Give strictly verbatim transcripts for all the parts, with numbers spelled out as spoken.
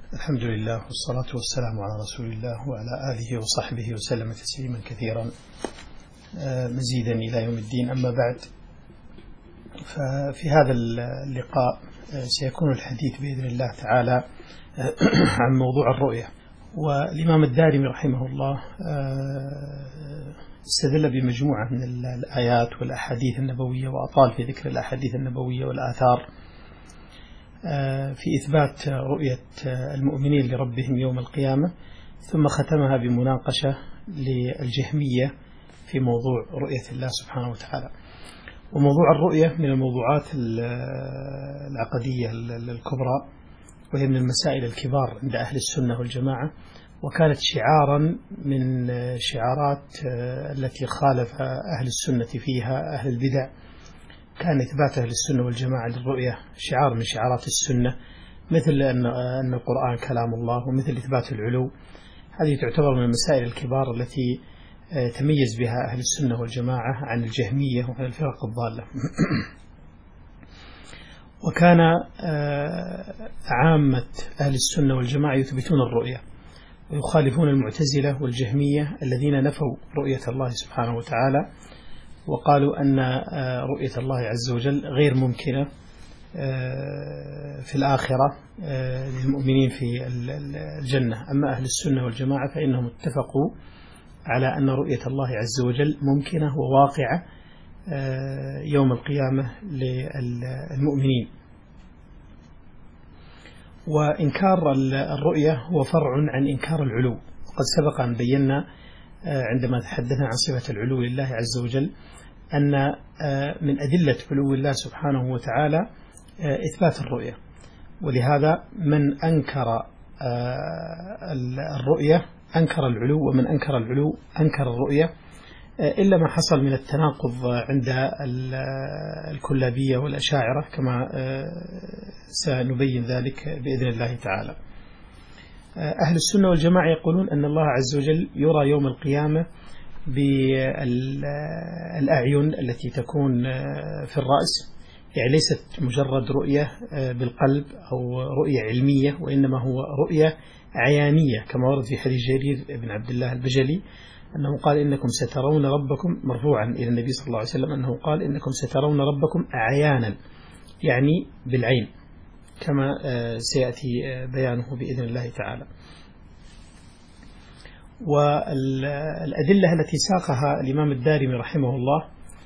الحمد لله والصلاة والسلام على رسول الله وعلى آله وصحبه وسلم تسليما كثيرا مزيدا إلى يوم الدين. أما بعد، ففي هذا اللقاء سيكون الحديث بإذن الله تعالى عن موضوع الرؤية. والإمام الدارمي رحمه الله استدل بمجموعة من الآيات والأحاديث النبوية، وأطال في ذكر الأحاديث النبوية والآثار في إثبات رؤية المؤمنين لربهم يوم القيامة، ثم ختمها بمناقشة للجهمية في موضوع رؤية الله سبحانه وتعالى. وموضوع الرؤية من الموضوعات العقدية الكبرى، وهي من المسائل الكبار عند أهل السنة والجماعة، وكانت شعارا من شعارات التي خالف أهل السنة فيها أهل البدع. كان إثبات أهل السنة والجماعة للرؤية شعار من شعارات السنة، مثل أن أن القرآن كلام الله، ومثل إثبات العلو. هذه تعتبر من المسائل الكبار التي تميز بها أهل السنة والجماعة عن الجهمية وعن الفرق الضالة. وكان عامة أهل السنة والجماعة يثبتون الرؤية، ويخالفون المعتزلة والجهمية الذين نفوا رؤية الله سبحانه وتعالى، وقالوا أن رؤية الله عز وجل غير ممكنة في الآخرة للمؤمنين في الجنة. أما أهل السنة والجماعة فإنهم اتفقوا على أن رؤية الله عز وجل ممكنة وواقعة يوم القيامة للمؤمنين. وإنكار الرؤية هو فرع عن إنكار العلو، وقد سبق أن بينا عندما تحدثنا عن صفة العلو لله عز وجل أن من أدلة علو الله سبحانه وتعالى إثبات الرؤية. ولهذا من أنكر الرؤية أنكر العلو، ومن أنكر العلو أنكر الرؤية، إلا ما حصل من التناقض عند الكلابية والأشاعرة، كما سنبين ذلك بإذن الله تعالى. أهل السنة والجماعة يقولون أن الله عز وجل يرى يوم القيامة بالأعين التي تكون في الرأس، يعني ليست مجرد رؤية بالقلب أو رؤية علمية، وإنما هو رؤية عيانية، كما ورد في حديث جرير بن عبد الله البجلي أنه قال إنكم سترون ربكم، مرفوعا إلى النبي صلى الله عليه وسلم أنه قال إنكم سترون ربكم أعيانا، يعني بالعين، كما سيأتي بيانه بإذن الله تعالى. والأدلة التي ساقها الإمام الدارمي رحمه الله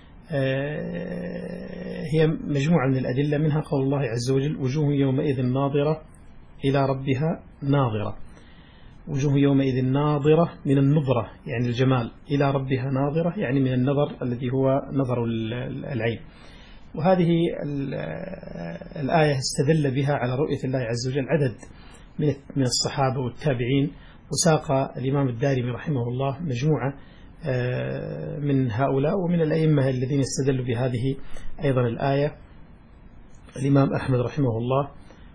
هي مجموعة من الأدلة، منها قول الله عز وجل: وجوه يومئذ ناظرة إلى ربها ناظرة. وجوه يومئذ ناظرة من النظرة يعني الجمال، إلى ربها ناظرة يعني من النظر الذي هو نظر العين. وهذه الآية استدل بها على رؤية الله عز وجل عدد من الصحابة والتابعين، وساق الإمام الدارمي رحمه الله مجموعة من هؤلاء، ومن الأئمة الذين استدلوا بهذه أيضا الآية الإمام أحمد رحمه الله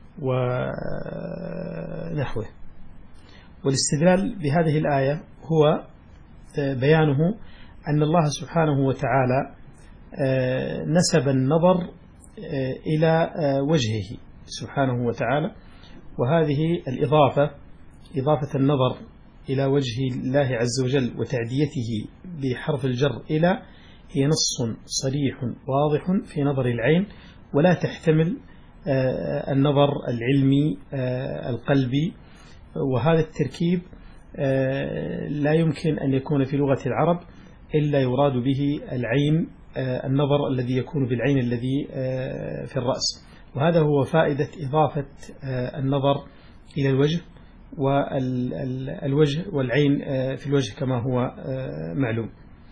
ونحوه. والاستدلال بهذه الآية هو بيانه أن الله سبحانه وتعالى نسب النظر إلى وجهه سبحانه وتعالى، وهذه الإضافة، إضافة النظر إلى وجه الله عز وجل وتعديته بحرف الجر إلى، هي نص صريح واضح في نظر العين، ولا تحتمل النظر العلمي القلبي. وهذا التركيب لا يمكن أن يكون في لغة العرب إلا يراد به العين، النظر الذي يكون بالعين الذي في الرأس. وهذا هو فائدة إضافة النظر إلى الوجه، والوجه والعين في الوجه كما هو معلوم.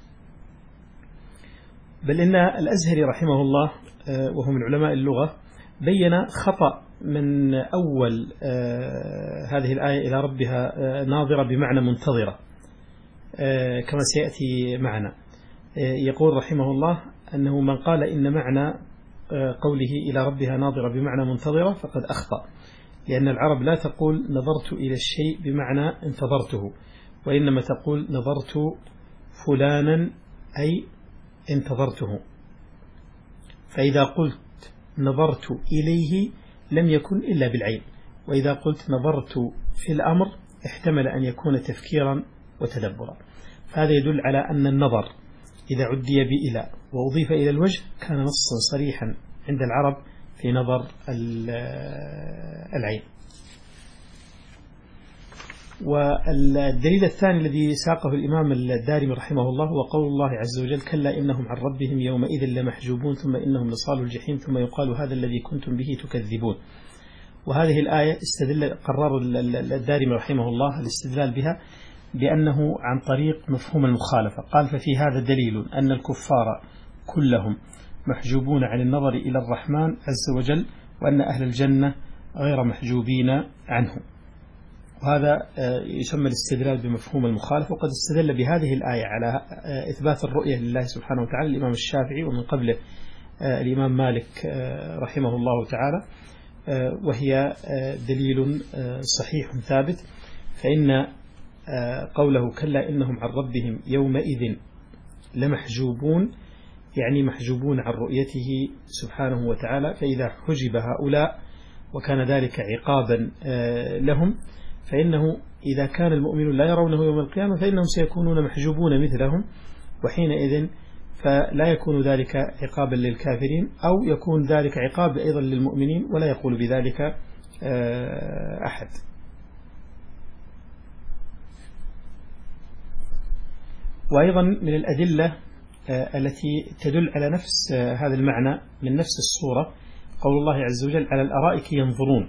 بل إن الأزهري رحمه الله وهو من علماء اللغة بين خطأ من أول هذه الآية إلى ربها ناظرة بمعنى منتظرة، كما سيأتي معنا. يقول رحمه الله أنه من قال إن معنى قوله إلى ربها ناظرة بمعنى منتظرة فقد أخطأ، لأن العرب لا تقول نظرت إلى الشيء بمعنى انتظرته، وإنما تقول نظرت فلانا أي انتظرته. فإذا قلت نظرت إليه لم يكن إلا بالعين، وإذا قلت نظرت في الأمر احتمل أن يكون تفكيرا وتدبرا. فهذا يدل على أن النظر إذا عدي بإلى وأضيف إلى الوجه كان نصا صريحا عند العرب في نظر العين. والدليل الثاني الذي ساقه الإمام الدارمي رحمه الله هو قول الله عز وجل: كلا إنهم عن ربهم يومئذ لمحجوبون ثم إنهم لصالوا الجحيم ثم يقال هذا الذي كنتم به تكذبون. وهذه الآية استدل قرر الدارمي رحمه الله الاستدلال بها بأنه عن طريق مفهوم المخالفة. قال: ففي هذا دليل أن الكفار كلهم محجوبون عن النظر إلى الرحمن عز وجل، وأن أهل الجنة غير محجوبين عنه. وهذا يسمى الاستدلال بمفهوم المخالفة. وقد استدل بهذه الآية على إثبات الرؤية لله سبحانه وتعالى الإمام الشافعي، ومن قبله الإمام مالك رحمه الله تعالى، وهي دليل صحيح ثابت. فإن قوله كلا إنهم عن ربهم يومئذ لمحجوبون يعني محجوبون عن رؤيته سبحانه وتعالى. فإذا حجب هؤلاء وكان ذلك عقابا لهم، فإنه إذا كان المؤمنون لا يرونه يوم القيامة فإنهم سيكونون محجوبون مثلهم، وحينئذ فلا يكون ذلك عقابا للكافرين، أو يكون ذلك عقاب أيضا للمؤمنين، ولا يقول بذلك أحد. وأيضا من الأدلة التي تدل على نفس هذا المعنى من نفس الصورة قول الله عز وجل: على الأرائك ينظرون.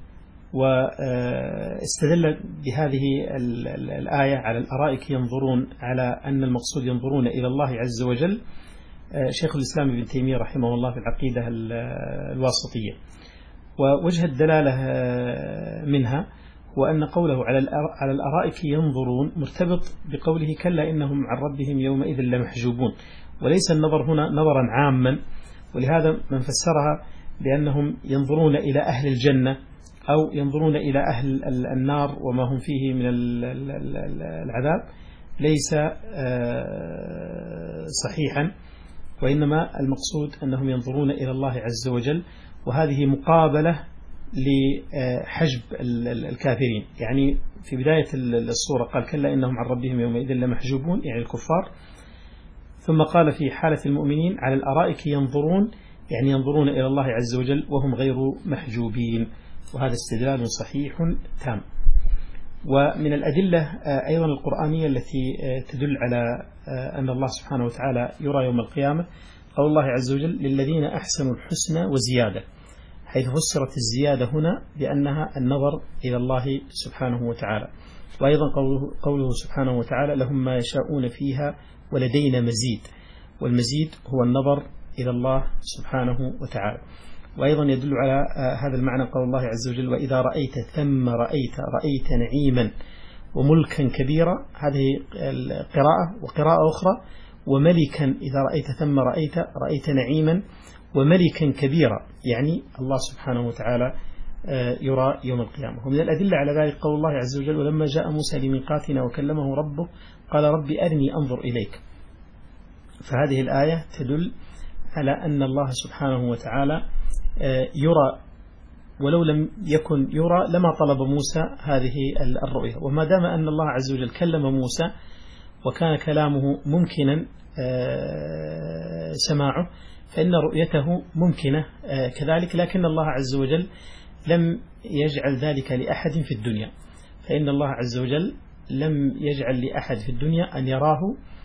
واستدل بهذه الآية على الأرائك ينظرون على أن المقصود ينظرون إلى الله عز وجل شيخ الإسلام ابن تيمية رحمه الله في العقيدة الواسطية. ووجه الدلالة منها هو أن قوله على الأرائك ينظرون مرتبط بقوله كلا إنهم عن ربهم يومئذ لمحجوبون، وليس النظر هنا نظرا عاما. ولهذا من فسرها بأنهم ينظرون إلى أهل الجنة أو ينظرون إلى أهل النار وما هم فيه من العذاب ليس صحيحا، وإنما المقصود أنهم ينظرون إلى الله عز وجل، وهذه مقابلة لحجب الكافرين. يعني في بداية الصورة قال كلا إنهم عن ربهم يومئذ لمحجوبون يعني الكفار، ثم قال في حالة المؤمنين على الأرائك ينظرون يعني ينظرون إلى الله عز وجل وهم غير محجوبين. وهذا استدلال صحيح تام. ومن الأدلة أيضا القرآنية التي تدل على أن الله سبحانه وتعالى يرى يوم القيامة قول الله عز وجل للذين أحسنوا الحسنى وزيادة، حيث فسرت الزيادة هنا بأنها النظر إلى الله سبحانه وتعالى. وأيضا قوله, قوله سبحانه وتعالى لهم ما يشاءون فيها ولدينا مزيد، والمزيد هو النظر إلى الله سبحانه وتعالى. وأيضا يدل على هذا المعنى قول الله عز وجل وإذا رأيت ثم رأيت رأيت نعيما وملكا كبيرا، هذه القراءة. وقراءة أخرى وملكا إذا رأيت ثم رأيت رأيت نعيما وملكا كبيرا، يعني الله سبحانه وتعالى يرى يوم القيامة. ومن الأدلة على ذلك قول الله عز وجل ولما جاء موسى لميقاتنا وكلمه ربه قال ربي أرني أنظر إليك. فهذه الآية تدل على أن الله سبحانه وتعالى يرى، ولو لم يكن يرى لما طلب موسى هذه الرؤية. وما دام أن الله عز وجل كلم موسى وكان كلامه ممكنا سماعه فإن رؤيته ممكنة كذلك، لكن الله عز وجل لم يجعل ذلك لأحد في الدنيا. فإن الله عز وجل لم يجعل لأحد في الدنيا أن يراه،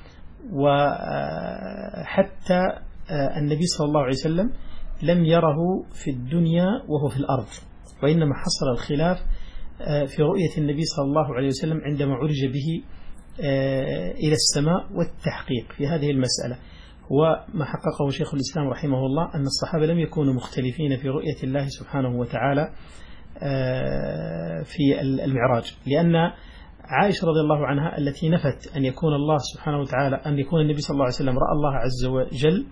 وحتى النبي صلى الله عليه وسلم لم يره في الدنيا وهو في الأرض، وإنما حصل الخلاف في رؤية النبي صلى الله عليه وسلم عندما عرج به إلى السماء والتحقيق في هذه المسألة. وما حققه شيخ الإسلام رحمه الله أن الصحابة لم يكونوا مختلفين في رؤية الله سبحانه وتعالى في المعراج، لأن عائشة رضي الله عنها التي نفت أن يكون الله سبحانه وتعالى أن يكون النبي صلى الله عليه وسلم رأى الله عز وجل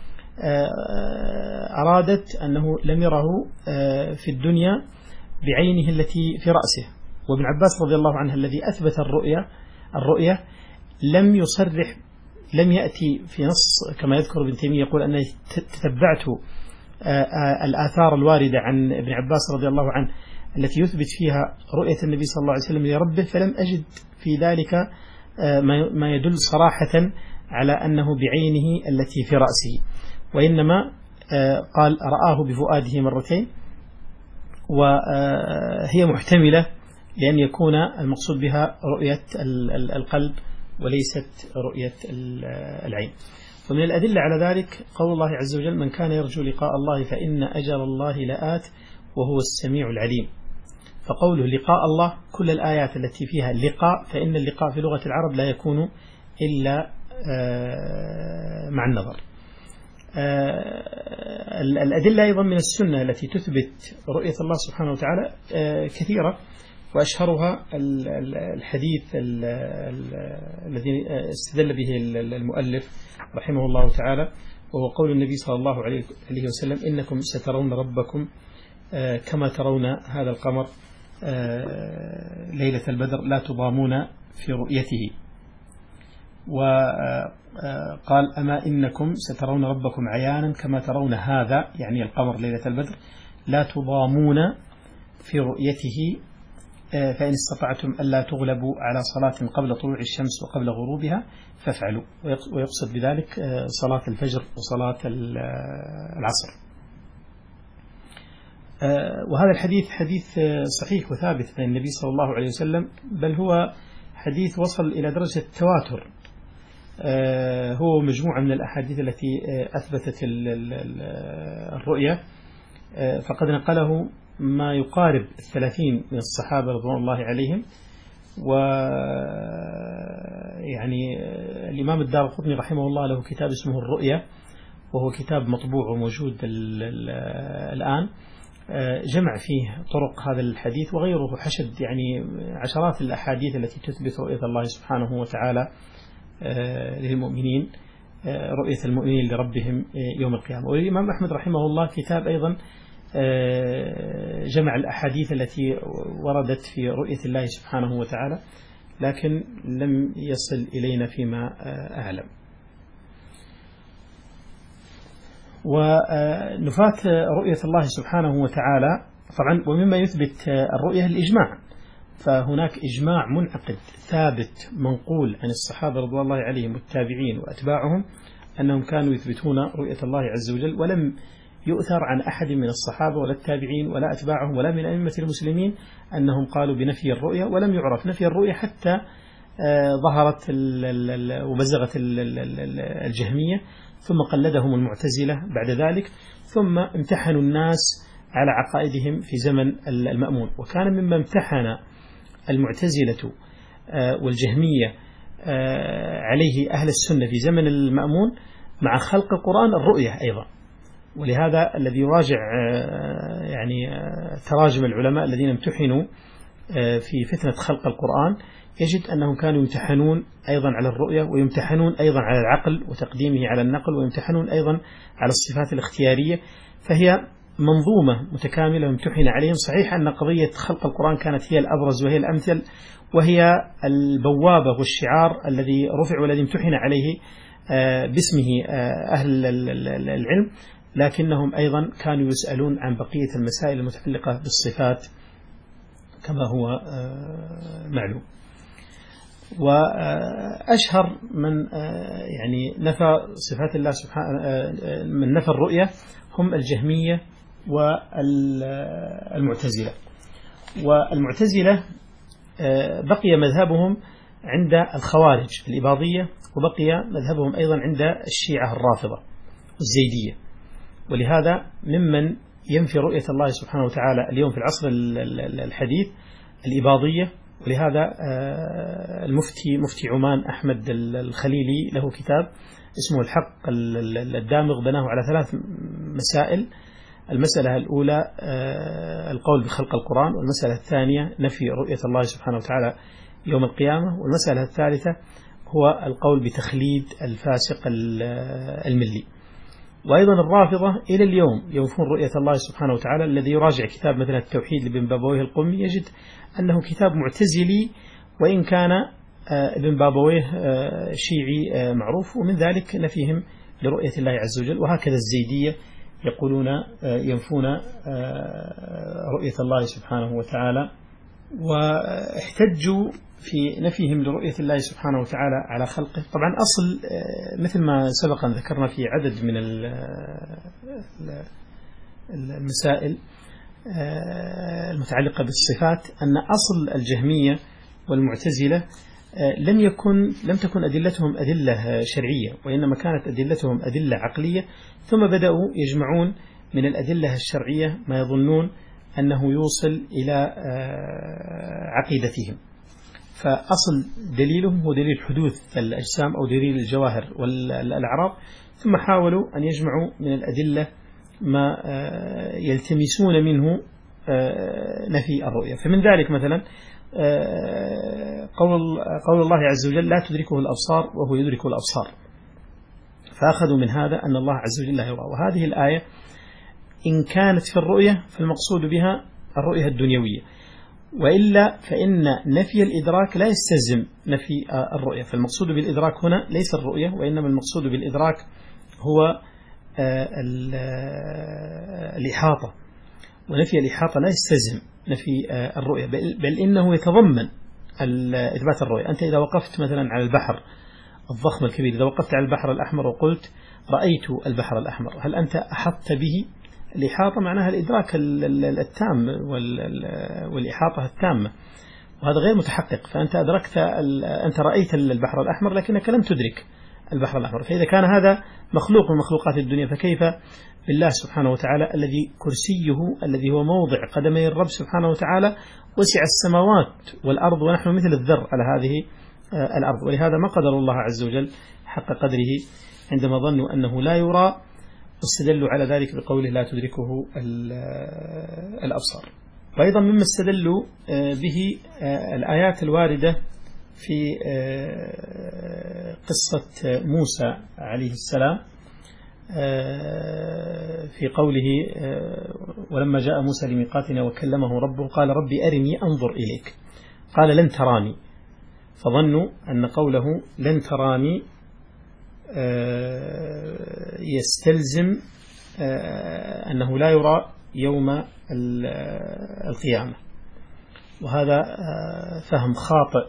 أرادت أنه لم يره في الدنيا بعينه التي في رأسه. وابن عباس رضي الله عنه الذي أثبت الرؤية الرؤية لم يصرح، لم يأتي في نص كما يذكر ابن تيمية يقول أنني تتبعت الآثار الواردة عن ابن عباس رضي الله عنه التي يثبت فيها رؤية النبي صلى الله عليه وسلم لربه، فلم أجد في ذلك ما يدل صراحة على أنه بعينه التي في رأسه، وإنما قال رآه بفؤاده مرتين، وهي محتملة لأن يكون المقصود بها رؤية القلب وليست رؤية العين. ومن الأدلة على ذلك قول الله عز وجل: من كان يرجو لقاء الله فإن أجل الله لآت وهو السميع العليم. فقوله لقاء الله، كل الآيات التي فيها اللقاء، فإن اللقاء في لغة العرب لا يكون إلا مع النظر. الأدلة أيضا من السنة التي تثبت رؤية الله سبحانه وتعالى كثيرة، وأشهرها الحديث الذي استدل به المؤلف رحمه الله تعالى، وهو قول النبي صلى الله عليه وسلم: إنكم سترون ربكم كما ترون هذا القمر ليلة البدر لا تضامون في رؤيته. وقال: أما إنكم سترون ربكم عيانا كما ترون هذا، يعني القمر ليلة البدر، لا تضامون في رؤيته، فإن استطعتم ألا تغلبوا على صلاة قبل طلوع الشمس وقبل غروبها فافعلوا. ويقصد بذلك صلاة الفجر وصلاة العصر. وهذا الحديث حديث صحيح وثابت عن النبي صلى الله عليه وسلم، بل هو حديث وصل إلى درجة التواتر. هو مجموعة من الأحاديث التي أثبتت الرؤية، فقد نقله ما يقارب الثلاثين من الصحابة رضوان الله عليهم. ويعني الإمام الدارقطني رحمه الله له كتاب اسمه الرؤية، وهو كتاب مطبوع وموجود الآن، جمع فيه طرق هذا الحديث وغيره، حشد يعني عشرات الأحاديث التي تثبت رؤية الله سبحانه وتعالى للمؤمنين، رؤية المؤمنين لربهم يوم القيامة. والإمام أحمد رحمه الله كتاب أيضا جمع الأحاديث التي وردت في رؤية الله سبحانه وتعالى، لكن لم يصل إلينا فيما أعلم. ونفاة رؤية الله سبحانه وتعالى طبعا، ومما يثبت الرؤية الإجماع، فهناك إجماع منعقد ثابت منقول عن الصحابة رضوان الله عليهم والتابعين وأتباعهم أنهم كانوا يثبتون رؤية الله عز وجل، ولم يؤثر عن أحد من الصحابة ولا التابعين ولا أتباعهم ولا من أئمة المسلمين أنهم قالوا بنفي الرؤية، ولم يعرف نفي الرؤية حتى ظهرت وبزغت الجهمية، ثم قلدهم المعتزلة بعد ذلك، ثم امتحنوا الناس على عقائدهم في زمن المأمون. وكان مما امتحن المعتزلة والجهمية عليه أهل السنة في زمن المأمون مع خلق القرآن الرؤية أيضا. ولهذا الذي يراجع يعني تراجم العلماء الذين امتحنوا في فتنة خلق القرآن يجد أنهم كانوا يمتحنون أيضا على الرؤية، ويمتحنون أيضا على العقل وتقديمه على النقل، ويمتحنون أيضا على الصفات الاختيارية، فهي منظومة متكاملة وامتحن عليهم. صحيح أن قضية خلق القرآن كانت هي الأبرز وهي الأمثل، وهي البوابة والشعار الذي رفع والذي امتحن عليه باسمه أهل العلم، لكنهم أيضا كانوا يسألون عن بقية المسائل المتعلقة بالصفات كما هو معلوم. وأشهر من يعني نفى صفات الله سبحانه من نفى الرؤية هم الجهمية والمعتزلة. والمعتزلة بقي مذهبهم عند الخوارج الإباضية، وبقي مذهبهم أيضا عند الشيعة الرافضة والزيدية. ولهذا ممن ينفي رؤية الله سبحانه وتعالى اليوم في العصر الحديث الإباضية. ولهذا المفتي مفتي عمان أحمد الخليلي له كتاب اسمه الحق الدامغ، بناه على ثلاث مسائل: المسألة الأولى القول بخلق القرآن، والمسألة الثانية نفي رؤية الله سبحانه وتعالى يوم القيامة، والمسألة الثالثة هو القول بتخليد الفاسق الملي. وأيضا الرافضة إلى اليوم ينفون رؤية الله سبحانه وتعالى. الذي يراجع كتاب مثلا التوحيد لابن بابويه القمي يجد أنه كتاب معتزلي، وإن كان ابن بابويه شيعي معروف، ومن ذلك نفيهم لرؤية الله عز وجل. وهكذا الزيدية يقولون ينفون رؤية الله سبحانه وتعالى، واحتجوا في نفيهم لرؤية الله سبحانه وتعالى على خلقه. طبعا أصل مثل ما سبقا ذكرنا في عدد من المسائل المتعلقة بالصفات أن أصل الجهمية والمعتزلة لم يكن لم تكن أدلتهم أدلة شرعية، وإنما كانت أدلتهم أدلة عقلية، ثم بدأوا يجمعون من الأدلة الشرعية ما يظنون أنه يوصل إلى عقيدتهم. فأصل دليلهم هو دليل حدوث الأجسام أو دليل الجواهر والأعراض، ثم حاولوا أن يجمعوا من الأدلة ما يلتمسون منه نفي الرؤية. فمن ذلك مثلا قول قول الله عز وجل لا تدركه الأبصار وهو يدرك الأبصار، فأخذوا من هذا أن الله عز وجل لا يرى. وهذه الآية إن كانت في الرؤية فالمقصود بها الرؤية الدنيوية، وإلا فإن نفي الإدراك لا يستلزم نفي الرؤية. فالمقصود بالإدراك هنا ليس الرؤية، وإنما المقصود بالإدراك هو الإحاطة، ونفي الإحاطة لا يستلزم نفي الرؤية، بل إنه يتضمن إثبات الرؤية. أنت إذا وقفت مثلا على البحر الضخم الكبير، إذا وقفت على البحر الأحمر وقلت رأيت البحر الأحمر، هل أنت أحطت به؟ الإحاطة معناها الإدراك التام والإحاطة التامة، وهذا غير متحقق. فأنت أدركت أنت رأيت البحر الأحمر لكنك لم تدرك البحر الأحمر. فإذا كان هذا مخلوق من مخلوقات الدنيا، فكيف بالله سبحانه وتعالى الذي كرسيه الذي هو موضع قدمي الرب سبحانه وتعالى وسع السماوات والأرض، ونحن مثل الذر على هذه الأرض. ولهذا ما قدر الله عز وجل حق قدره عندما ظنوا أنه لا يرى، واستدلوا على ذلك بقوله لا تدركه الأبصار. وأيضا مما استدلوا به الآيات الواردة في قصة موسى عليه السلام في قوله ولما جاء موسى لميقاتنا وكلمه ربه قال ربي أرني أنظر إليك قال لن تراني، فظنوا أن قوله لن تراني يستلزم أنه لا يرى يوم القيامة، وهذا فهم خاطئ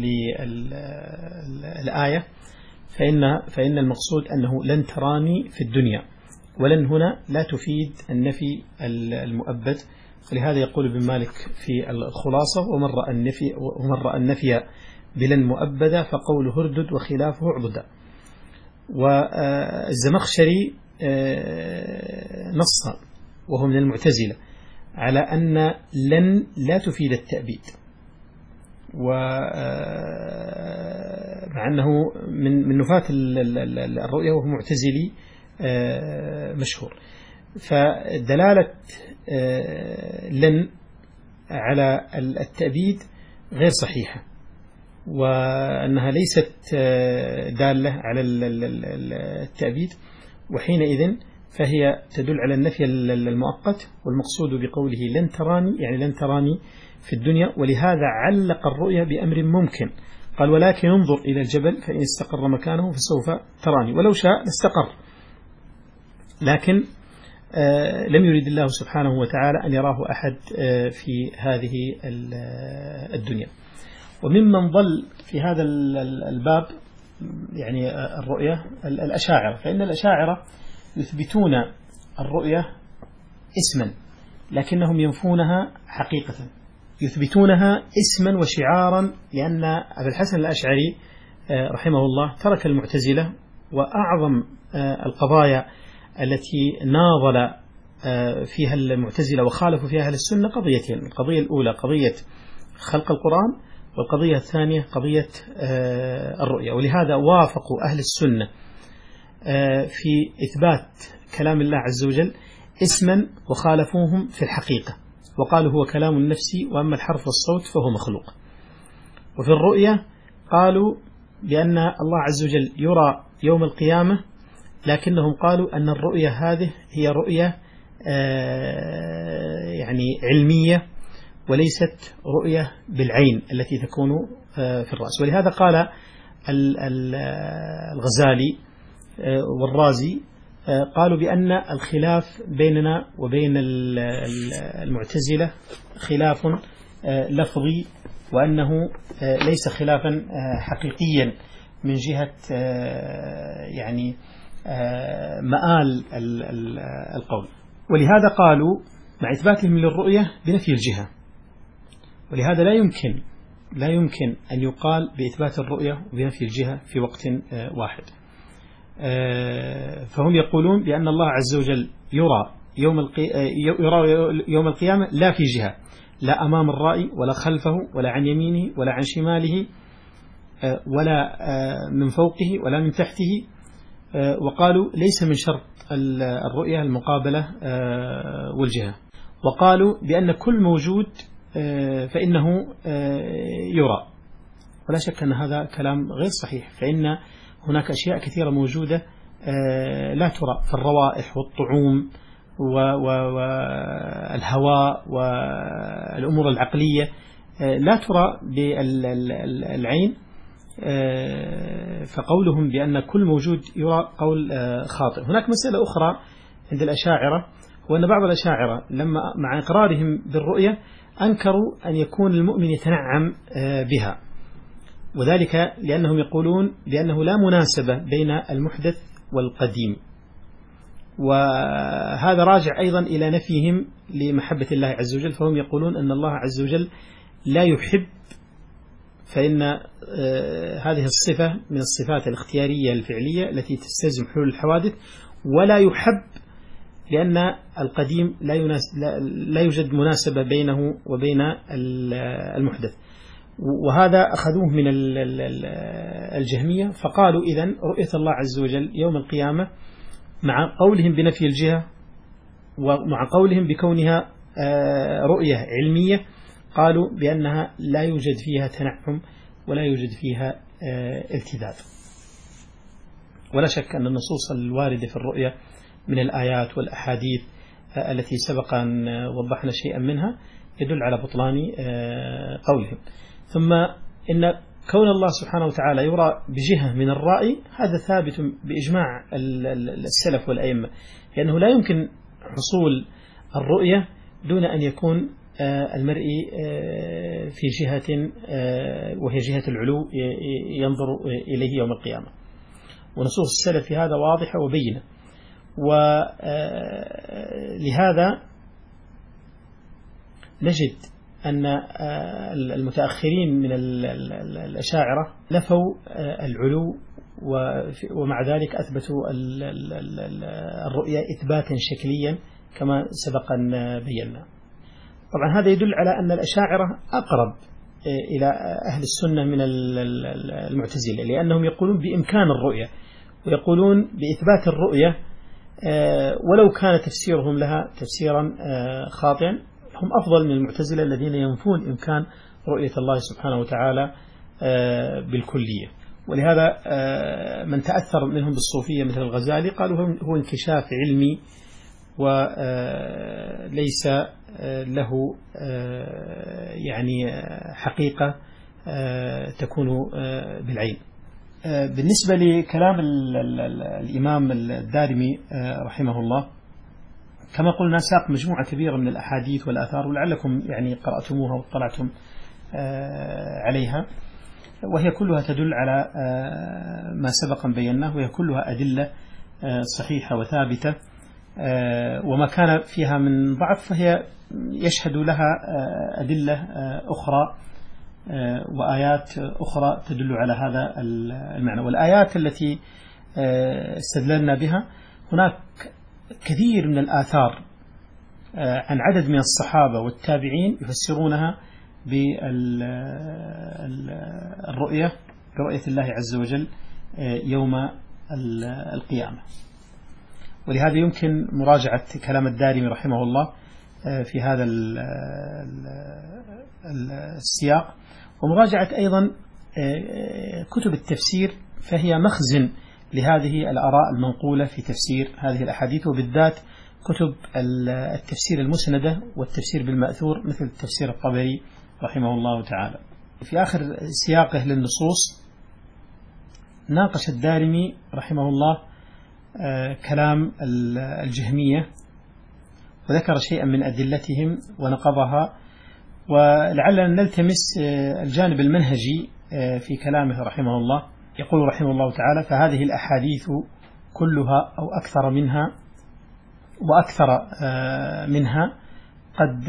للآية. فإن فإن المقصود أنه لن تراني في الدنيا، ولن هنا لا تفيد النفي المؤبد. ولهذا يقول ابن مالك في الخلاصة ومن رأى النفي ومن رأى النفي بلن مؤبدا فقوله هردد وخلافه عبدا. والزمخشري نص وهو من المعتزلة على أن لن لا تفيد التأبيد، ومع أنه من من نفاة الرؤية وهو معتزلي مشهور. فدلالة لن على التأبيد غير صحيحة، وأنها ليست دالة على التأبيد، وحينئذ فهي تدل على النفي المؤقت. والمقصود بقوله لن تراني يعني لن تراني في الدنيا، ولهذا علق الرؤيا بأمر ممكن، قال ولكن انظر إلى الجبل فإن استقر مكانه فسوف تراني، ولو شاء استقر، لكن آه لم يريد الله سبحانه وتعالى أن يراه أحد آه في هذه الدنيا. وممن ضل في هذا الباب يعني الرؤية الأشاعرة، فإن الأشاعرة يثبتون الرؤية اسما لكنهم ينفونها حقيقة، يثبتونها اسما وشعارا، لأن أبا الحسن الأشعري رحمه الله ترك المعتزلة، وأعظم القضايا التي ناضل فيها المعتزلة وخالفوا فيها أهل السنة قضيتين: القضية الأولى قضية خلق القرآن، والقضية الثانية قضية الرؤية. ولهذا وافقوا أهل السنة في إثبات كلام الله عز وجل اسما، وخالفوهم في الحقيقة وقالوا هو كلام النفس، وأما الحرف والصوت فهو مخلوق. وفي الرؤية قالوا بأن الله عز وجل يرى يوم القيامة، لكنهم قالوا أن الرؤية هذه هي رؤية يعني علمية وليست رؤية بالعين التي تكون في الرأس. ولهذا قال الغزالي والرازي قالوا بأن الخلاف بيننا وبين المعتزلة خلاف لفظي، وأنه ليس خلافا حقيقيا من جهة يعني مآل القول. ولهذا قالوا مع إثباتهم للرؤية بنفي الجهة، ولهذا لا يمكن لا يمكن أن يقال بإثبات الرؤية وبنفي الجهة في وقت واحد. فهم يقولون بأن الله عز وجل يرى يوم يرى يوم القيامة لا في جهة، لا أمام الرائي ولا خلفه ولا عن يمينه ولا عن شماله ولا من فوقه ولا من تحته. وقالوا ليس من شرط الرؤية المقابلة والجهة. وقالوا بأن كل موجود فإنه يرى، ولا شك أن هذا كلام غير صحيح، فإن هناك أشياء كثيرة موجودة لا ترى، فالروائح والطعوم والهواء والأمور العقلية لا ترى بالعين. فقولهم بأن كل موجود يرى قول خاطئ. هناك مسألة أخرى عند الأشاعرة، وأن بعض الأشاعرة لما مع إقرارهم بالرؤية أنكروا أن يكون المؤمن يتنعم بها، وذلك لأنهم يقولون بأنه لا مناسبة بين المحدث والقديم، وهذا راجع أيضا إلى نفيهم لمحبة الله عز وجل. فهم يقولون أن الله عز وجل لا يحب، فإن هذه الصفة من الصفات الاختيارية الفعلية التي تستلزم حلول الحوادث، ولا يحب لأن القديم لا, لا, لا يوجد مناسبة بينه وبين المحدث. وهذا أخذوه من الجهمية، فقالوا إذن رؤية الله عز وجل يوم القيامة مع قولهم بنفي الجهة ومع قولهم بكونها رؤية علمية، قالوا بأنها لا يوجد فيها تنعم ولا يوجد فيها التذاذ. ولا شك أن النصوص الواردة في الرؤية من الآيات والأحاديث التي سبق أن وضحنا شيئا منها يدل على بطلان قولهم. ثم إن كون الله سبحانه وتعالى يرى بجهة من الرأي هذا ثابت بإجماع السلف والأئمة، لأنه لا يمكن حصول الرؤية دون أن يكون المرئي في جهة وهي جهة العلو ينظر إليه يوم القيامة. ونصوص السلف في هذا واضحة وبينة. ولهذا نجد أن المتأخرين من الأشاعرة نفوا العلو، ومع ذلك أثبتوا الرؤية إثباتا شكليا كما سبق أن بينا. طبعا هذا يدل على أن الأشاعرة أقرب إلى أهل السنة من المعتزلة، لأنهم يقولون بإمكان الرؤية ويقولون بإثبات الرؤية ولو كان تفسيرهم لها تفسيرا خاطئا. هم أفضل من المعتزلة الذين ينفون إمكان رؤية الله سبحانه وتعالى بالكلية. ولهذا من تأثر منهم بالصوفية مثل الغزالي قالوا هو انكشاف علمي وليس له يعني حقيقة تكون بالعين. بالنسبة لكلام الإمام الدارمي رحمه الله، كما قلنا ساق مجموعة كبيرة من الأحاديث والآثار، ولعلكم يعني قرأتموها واطلعتم عليها، وهي كلها تدل على ما سبق بيناه، وهي كلها أدلة صحيحة وثابتة، وما كان فيها من ضعف فهي يشهد لها أدلة أخرى وآيات أخرى تدل على هذا المعنى. والآيات التي استدللنا بها هناك كثير من الآثار عن عدد من الصحابة والتابعين يفسرونها بالرؤية برؤية الله عز وجل يوم القيامة. ولهذا يمكن مراجعة كلام الدارمي رحمه الله في هذا السياق، ومراجعة أيضا كتب التفسير، فهي مخزن لهذه الآراء المنقولة في تفسير هذه الأحاديث، وبالذات كتب التفسير المسندة والتفسير بالمأثور مثل تفسير الطبري رحمه الله تعالى. في آخر سياقه للنصوص ناقش الدارمي رحمه الله كلام الجهمية وذكر شيئا من أدلتهم ونقضها، ولعلنا نلتمس الجانب المنهجي في كلامه رحمه الله. يقول رحمه الله تعالى: فهذه الأحاديث كلها أو أكثر منها وأكثر منها قد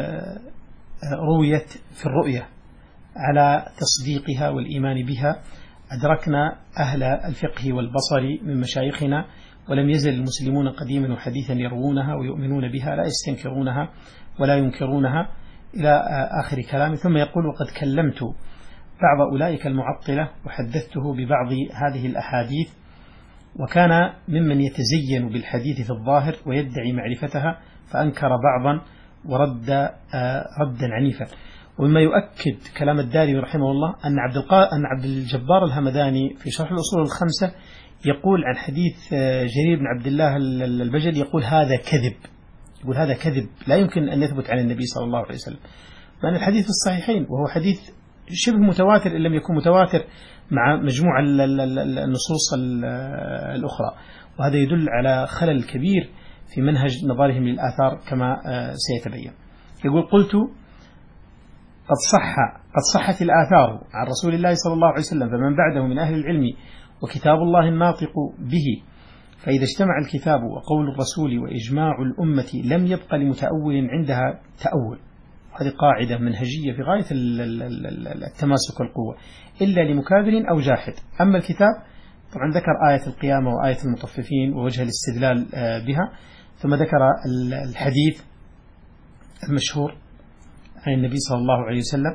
رويت في الرؤية على تصديقها والإيمان بها. أدركنا أهل الفقه والبصر من مشايخنا، ولم يزل المسلمون قديما وحديثا يروونها ويؤمنون بها، لا يستنكرونها ولا ينكرونها، إلى آخر كلامه. ثم يقول: وقد كلمت بعض أولئك المعطلة وحدثته ببعض هذه الأحاديث، وكان ممن يتزين بالحديث في الظاهر ويدعي معرفتها، فأنكر بعضا ورد ردا عنيفا. ومما يؤكد كلام الدارمي رحمه الله أن عبد أن عبد الجبار الهمداني في شرح الأصول الخمسة يقول عن حديث جرير بن عبد الله البجلي، يقول: هذا كذب، يقول هذا كذب لا يمكن أن يثبت عن النبي صلى الله عليه وسلم، مع أن الحديث في الصحيحين، وهو حديث شبه متواتر إن لم يكن متواتر مع مجموع النصوص الأخرى. وهذا يدل على خلل كبير في منهج نظرهم للآثار كما سيتبين. يقول: قلت: قد صح قد صحت الآثار عن رسول الله صلى الله عليه وسلم فمن بعده من أهل العلم وكتاب الله الناطق به، فإذا اجتمع الكتاب وقول الرسول وإجماع الأمة لم يبق لمتأول عندها تأول. هذه قاعدة منهجية في غاية التماسك والقوة، إلا لمكابر أو جاحد. أما الكتاب طبعا ذكر آية القيامة وآية المطففين ووجه الاستدلال بها، ثم ذكر الحديث المشهور عن النبي صلى الله عليه وسلم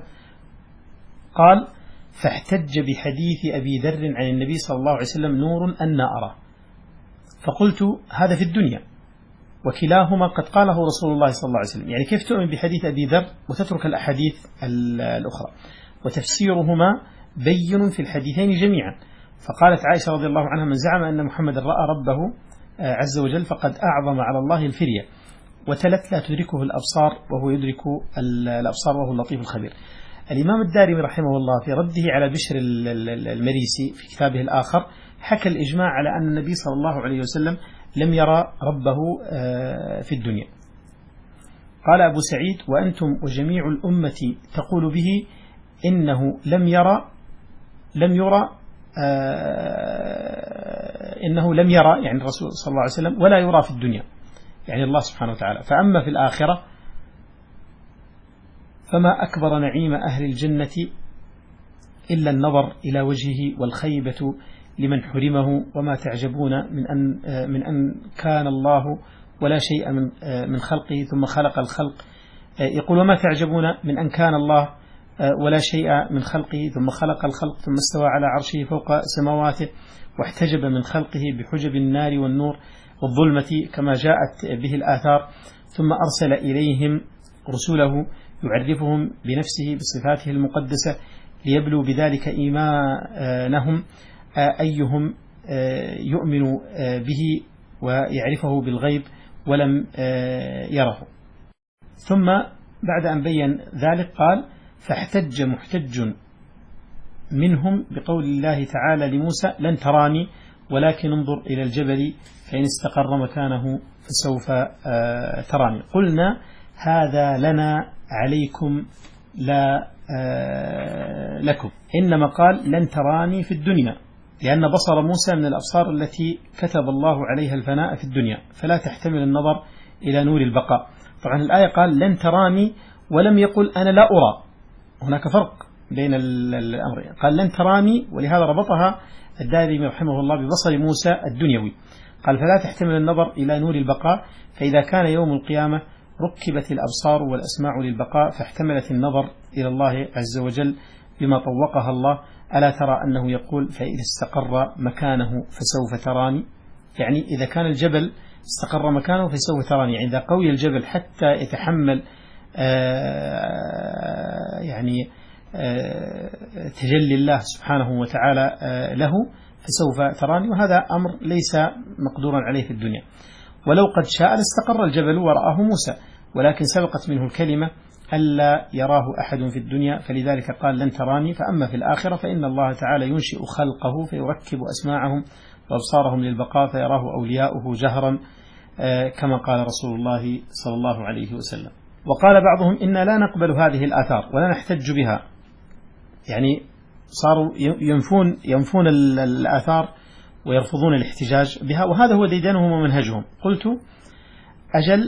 قال: فاحتج بحديث أبي ذر عن النبي صلى الله عليه وسلم نور أن أرى. فقلت: هذا في الدنيا، وكلاهما قد قاله رسول الله صلى الله عليه وسلم. يعني كيف تؤمن بحديث أبي ذر وتترك الأحاديث الأخرى؟ وتفسيرهما بين في الحديثين جميعا. فقالت عائشة رضي الله عنها: من زعم أن محمد رأى ربه عز وجل فقد أعظم على الله الفرية. وتلت: لا تدركه الأبصار وهو يدرك الأبصار وهو اللطيف الخبير. الإمام الدارمي رحمه الله في رده على بشر المريسي في كتابه الآخر حكى الإجماع على أن النبي صلى الله عليه وسلم لم يرى ربه في الدنيا. قال أبو سعيد: وأنتم وجميع الأمة تقول به إنه لم يرى لم يرى إنه لم يرى يعني الرسول صلى الله عليه وسلم ولا يرى في الدنيا، يعني الله سبحانه وتعالى. فأما في الآخرة فما أكبر نعيم أهل الجنة إلا النظر إلى وجهه والخيبة لمن حرمه. وما تعجبون من أن من أن كان الله ولا شيء من من خلقه ثم خلق الخلق. يقول: وما تعجبون من أن كان الله ولا شيء من خلقه ثم خلق الخلق ثم استوى على عرشه فوق سماواته واحتجب من خلقه بحجب النار والنور والظلمة كما جاءت به الآثار، ثم أرسل إليهم رسوله يعرفهم بنفسه بصفاته المقدسة ليبلوا بذلك إيمانهم أيهم يؤمن به ويعرفه بالغيب ولم يره. ثم بعد أن بين ذلك قال: فاحتج محتج منهم بقول الله تعالى لموسى: لن تراني ولكن انظر إلى الجبل فإن استقر مكانه فسوف تراني. قلنا: هذا لنا عليكم لا لكم، إنما قال: لن تراني في الدنيا، لأن بصر موسى من الأبصار التي كتب الله عليها الفناء في الدنيا، فلا تحتمل النظر إلى نور البقاء. طبعا الآية قال: لن تراني ولم يقل أنا لا أرى، هناك فرق بين الأمرين. قال: لن تراني، ولهذا ربطها الدارمي رحمه الله ببصر موسى الدنيوي. قال: فلا تحتمل النظر إلى نور البقاء، فإذا كان يوم القيامة ركبت الأبصار والأسماع للبقاء فاحتملت النظر إلى الله عز وجل بما طوقها الله. ألا ترى أنه يقول: فإذا استقر مكانه فسوف تراني، يعني إذا كان الجبل استقر مكانه فسوف تراني، يعني إذا قوي الجبل حتى يتحمل آه يعني آه تجلي الله سبحانه وتعالى آه له فسوف تراني. وهذا أمر ليس مقدورا عليه في الدنيا. ولو قد شاء لاستقر الجبل ورآه موسى، ولكن سبقت منه الكلمة ألا يراه أحد في الدنيا، فلذلك قال: لن تراني. فأما في الآخرة فإن الله تعالى ينشئ خلقه فيركب أسماعهم وأبصارهم للبقاء فيراه أولياؤه جهرا كما قال رسول الله صلى الله عليه وسلم. وقال بعضهم إنا لا نقبل هذه الآثار ولا نحتج بها، يعني صاروا ينفون ينفون الآثار ويرفضون الاحتجاج بها، وهذا هو ديدنهم ومنهجهم. قلت أجل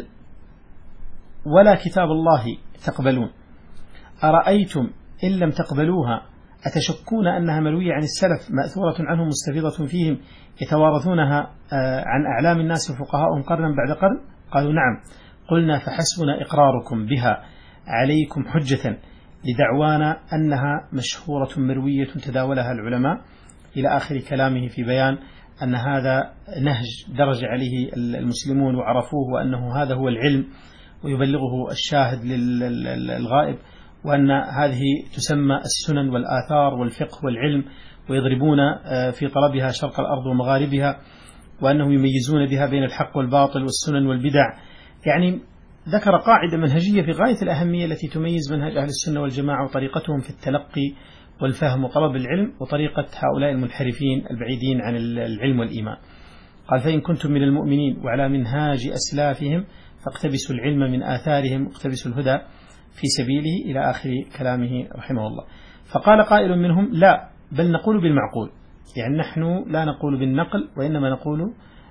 ولا كتاب الله تقبلون، أرأيتم إن لم تقبلوها أتشكون أنها مروية عن السلف مأثورة عنهم مستفيضة فيهم يتوارثونها عن أعلام الناس وفقهاءهم قرنا بعد قرن؟ قالوا نعم. قلنا فحسبنا إقراركم بها عليكم حجة لدعوانا أنها مشهورة مروية تداولها العلماء، إلى آخر كلامه في بيان أن هذا نهج درج عليه المسلمون وعرفوه، وأنه هذا هو العلم ويبلغه الشاهد للغائب، وأن هذه تسمى السنن والآثار والفقه والعلم، ويضربون في طلبها شرق الأرض ومغاربها، وأنهم يميزون بها بين الحق والباطل والسنن والبدع. يعني ذكر قاعدة منهجية في غاية الأهمية التي تميز منهج أهل السنة والجماعة وطريقتهم في التلقي والفهم وطلب العلم، وطريقة هؤلاء المنحرفين البعيدين عن العلم والإيمان. قال فإن كنتم من المؤمنين وعلى منهاج أسلافهم فاقتبسوا العلم من آثارهم واقتبسوا الهدى في سبيله، إلى آخر كلامه رحمه الله. فقال قائل منهم لا، بل نقول بالمعقول، يعني نحن لا نقول بالنقل وإنما نقول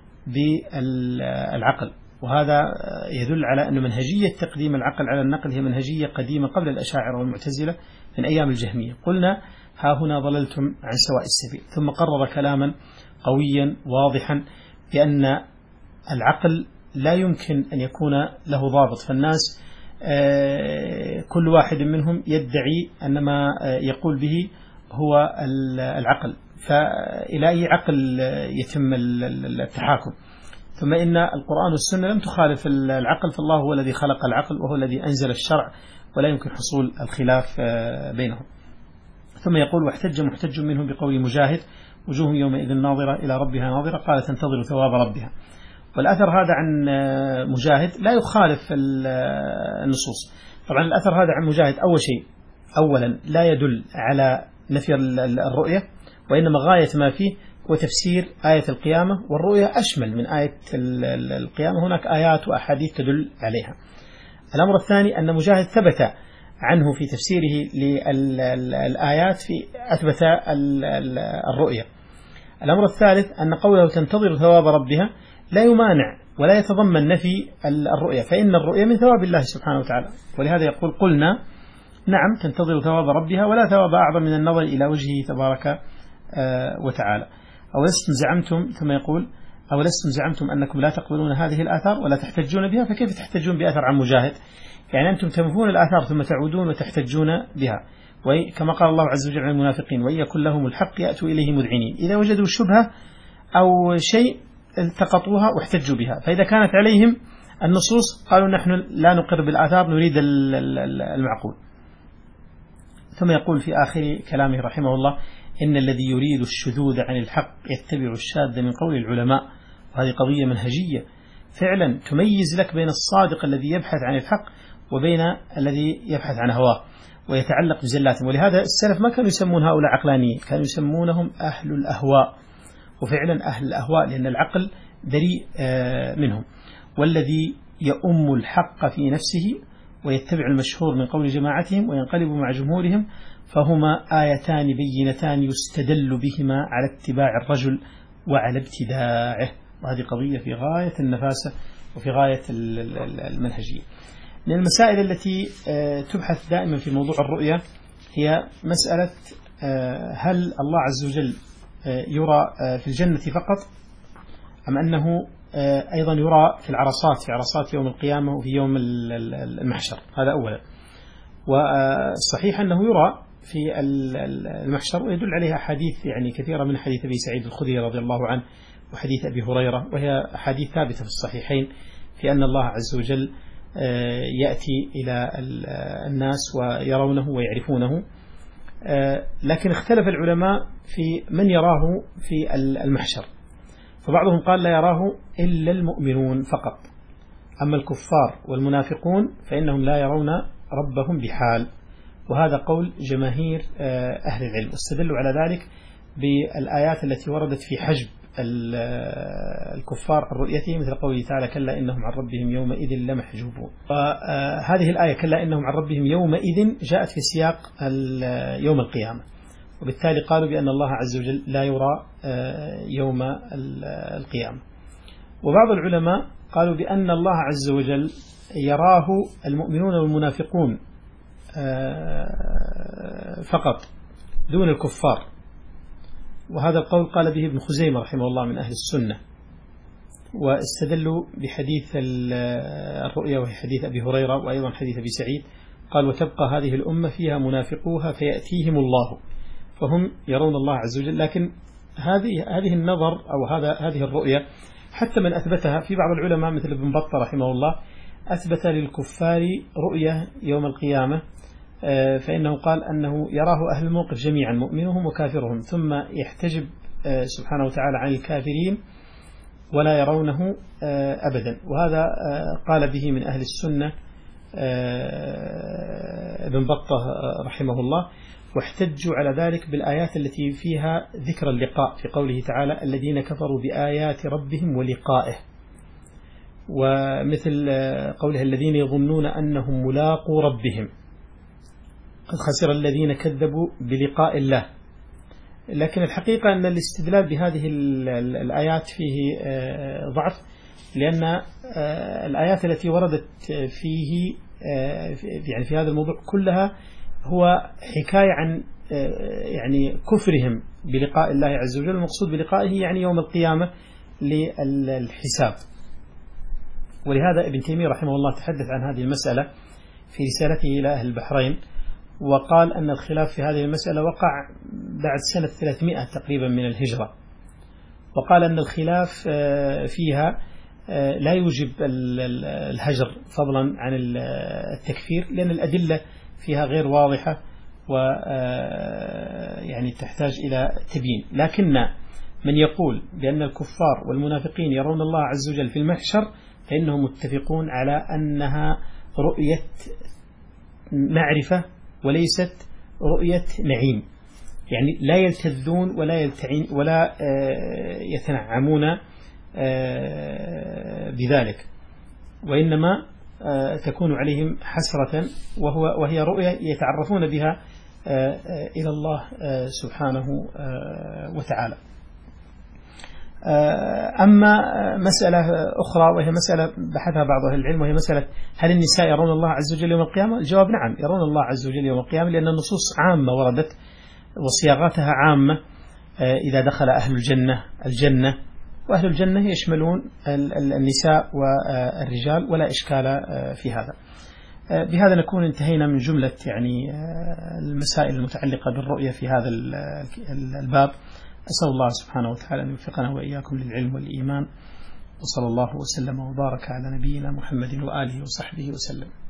بالعقل. وهذا يدل على أن منهجية تقديم العقل على النقل هي منهجية قديمة قبل الأشاعرة والمعتزلة من أيام الجهمية. قلنا ها هنا ضللتم عن سواء السبيل. ثم قرر كلاما قويا واضحا بأن العقل لا يمكن أن يكون له ضابط، فالناس كل واحد منهم يدعي أن ما يقول به هو العقل، فإلى أي عقل يتم التحاكم؟ ثم إن القرآن والسنة لم تخالف العقل، فالله هو الذي خلق العقل وهو الذي أنزل الشرع، ولا يمكن حصول الخلاف بينهم. ثم يقول واحتج محتج منهم بقول مجاهد وجوه يومئذ ناظرة إلى ربها ناظرة قال تنتظر ثواب ربها. والأثر هذا عن مجاهد لا يخالف النصوص. طبعا الأثر هذا عن مجاهد أول شيء أولا لا يدل على نفي الرؤية، وإنما غاية ما فيه وتفسير آية القيامة، والرؤية أشمل من آية القيامة، هناك آيات وأحاديث تدل عليها. الأمر الثاني أن مجاهد ثبت عنه في تفسيره للآيات في أثبت الرؤية. الأمر الثالث أن قوله تنتظر ثواب ربها لا يمانع ولا يتضمن نفي الرؤية، فإن الرؤية من ثواب الله سبحانه وتعالى، ولهذا يقول قلنا نعم تنتظر ثواب ربها ولا ثواب أعظم من النظر إلى وجهه تبارك وتعالى. أولستم زعمتم، ثم يقول أولستم زعمتم أنكم لا تقبلون هذه الآثار ولا تحتجون بها، فكيف تحتجون بأثر عن مجاهد؟ يعني أنتم تنفون الآثار ثم تعودون وتحتجون بها. وكما قال الله عز وجل عن المنافقين وإن يكن لهم الحق يأتوا إليه مذعنين، إذا وجدوا شبهة أو شيء التقطوها واحتجوا بها، فإذا كانت عليهم النصوص قالوا نحن لا نقر بالآثار نريد المعقول. ثم يقول في آخر كلامه رحمه الله إن الذي يريد الشذوذ عن الحق يتبع الشاذ من قول العلماء. وهذه قضية منهجية فعلا تميز لك بين الصادق الذي يبحث عن الحق وبين الذي يبحث عن هواه ويتعلق بزلاتهم. ولهذا السلف ما كانوا يسمون هؤلاء عقلانيين، كانوا يسمونهم أهل الأهواء، وفعلا أهل الأهواء لأن العقل بريء منهم. والذي يؤم الحق في نفسه ويتبع المشهور من قول جماعتهم وينقلب مع جمهورهم فهما آيتان بينتان يستدل بهما على اتباع الرجل وعلى ابتداعه. وهذه قضية في غاية النفاسة وفي غاية المنهجية. من المسائل التي تبحث دائما في موضوع الرؤية هي مسألة هل الله عز وجل يرى في الجنة فقط أم أنه أيضا يرى في العرصات، في عرصات يوم القيامة وفي يوم المحشر؟ هذا أولا. والصحيح أنه يرى في المحشر، ويدل عليها حديث يعني كثيرة من حديث أبي سعيد الخدري رضي الله عنه وحديث أبي هريرة، وهي حديث ثابتة في الصحيحين في أن الله عز وجل يأتي إلى الناس ويرونه ويعرفونه. لكن اختلف العلماء في من يراه في المحشر، فبعضهم قال لا يراه إلا المؤمنون فقط، أما الكفار والمنافقون فإنهم لا يرون ربهم بحال. وهذا قول جماهير أهل العلم، واستدلوا على ذلك بالآيات التي وردت في حجب الكفار عن رؤيته، مثل قوله تعالى كلا إنهم عن ربهم يومئذ لمحجوبون. وهذه الآية كلا إنهم عن ربهم يومئذ جاءت في سياق يوم القيامة، وبالتالي قالوا بأن الله عز وجل لا يرى يوم القيامة. وبعض العلماء قالوا بأن الله عز وجل يراه المؤمنون والمنافقون فقط دون الكفار، وهذا القول قال به ابن خزيمة رحمه الله من أهل السنة، واستدلوا بحديث الرؤيا وهي حديث أبي هريرة وأيضا حديث أبي سعيد، قال وتبقى هذه الأمة فيها منافقوها فيأتيهم الله، فهم يرون الله عز وجل. لكن هذه هذه النظر أو هذا هذه الرؤيا حتى من أثبتها في بعض العلماء مثل ابن بطة رحمه الله أثبت للكفار رؤية يوم القيامة، فإنه قال أنه يراه أهل الموقف جميعا مؤمنهم وكافرهم، ثم يحتجب سبحانه وتعالى عن الكافرين ولا يرونه أبدا. وهذا قال به من أهل السنة ابن بطة رحمه الله، واحتجوا على ذلك بالآيات التي فيها ذكر اللقاء في قوله تعالى الذين كفروا بآيات ربهم ولقائه، ومثل قوله الذين يظنون أنهم ملاقوا ربهم قد خسر الذين كذبوا بلقاء الله. لكن الحقيقة أن الاستدلال بهذه الآيات فيه ضعف، لأن الآيات التي وردت فيه يعني في هذا الموضوع كلها هو حكاية عن يعني كفرهم بلقاء الله عز وجل، المقصود بلقائه يعني يوم القيامة للحساب. ولهذا ابن تيمية رحمه الله تحدث عن هذه المسألة في رسالته إلى أهل البحرين، وقال أن الخلاف في هذه المسألة وقع بعد سنة ثلاثمائة تقريبا من الهجرة، وقال أن الخلاف فيها لا يوجب الهجر فضلا عن التكفير، لأن الأدلة فيها غير واضحة ويعني تحتاج إلى تبيين. لكن من يقول بأن الكفار والمنافقين يرون الله عز وجل في المحشر فإنهم متفقون على أنها رؤية معرفة وليست رؤية نعيم، يعني لا يلتذون ولا يلتعين ولا يتنعمون بذلك، وإنما تكون عليهم حسرة، وهو وهي رؤية يتعرفون بها إلى الله سبحانه وتعالى. أما مسألة أخرى وهي مسألة بحثها بعض أهل العلم، وهي مسألة هل النساء يرون الله عز وجل يوم القيامة؟ الجواب نعم، يرون الله عز وجل يوم القيامة، لأن النصوص عامة وردت وصياغتها عامة. إذا دخل أهل الجنة الجنة، وأهل الجنة يشملون النساء والرجال، ولا إشكال في هذا. بهذا نكون انتهينا من جملة يعني المسائل المتعلقة بالرؤية في هذا الباب. أسأل الله سبحانه وتعالى أن يوفقنا وإياكم للعلم والإيمان، وصلى الله وسلم وبارك على نبينا محمد وآله وصحبه وسلم.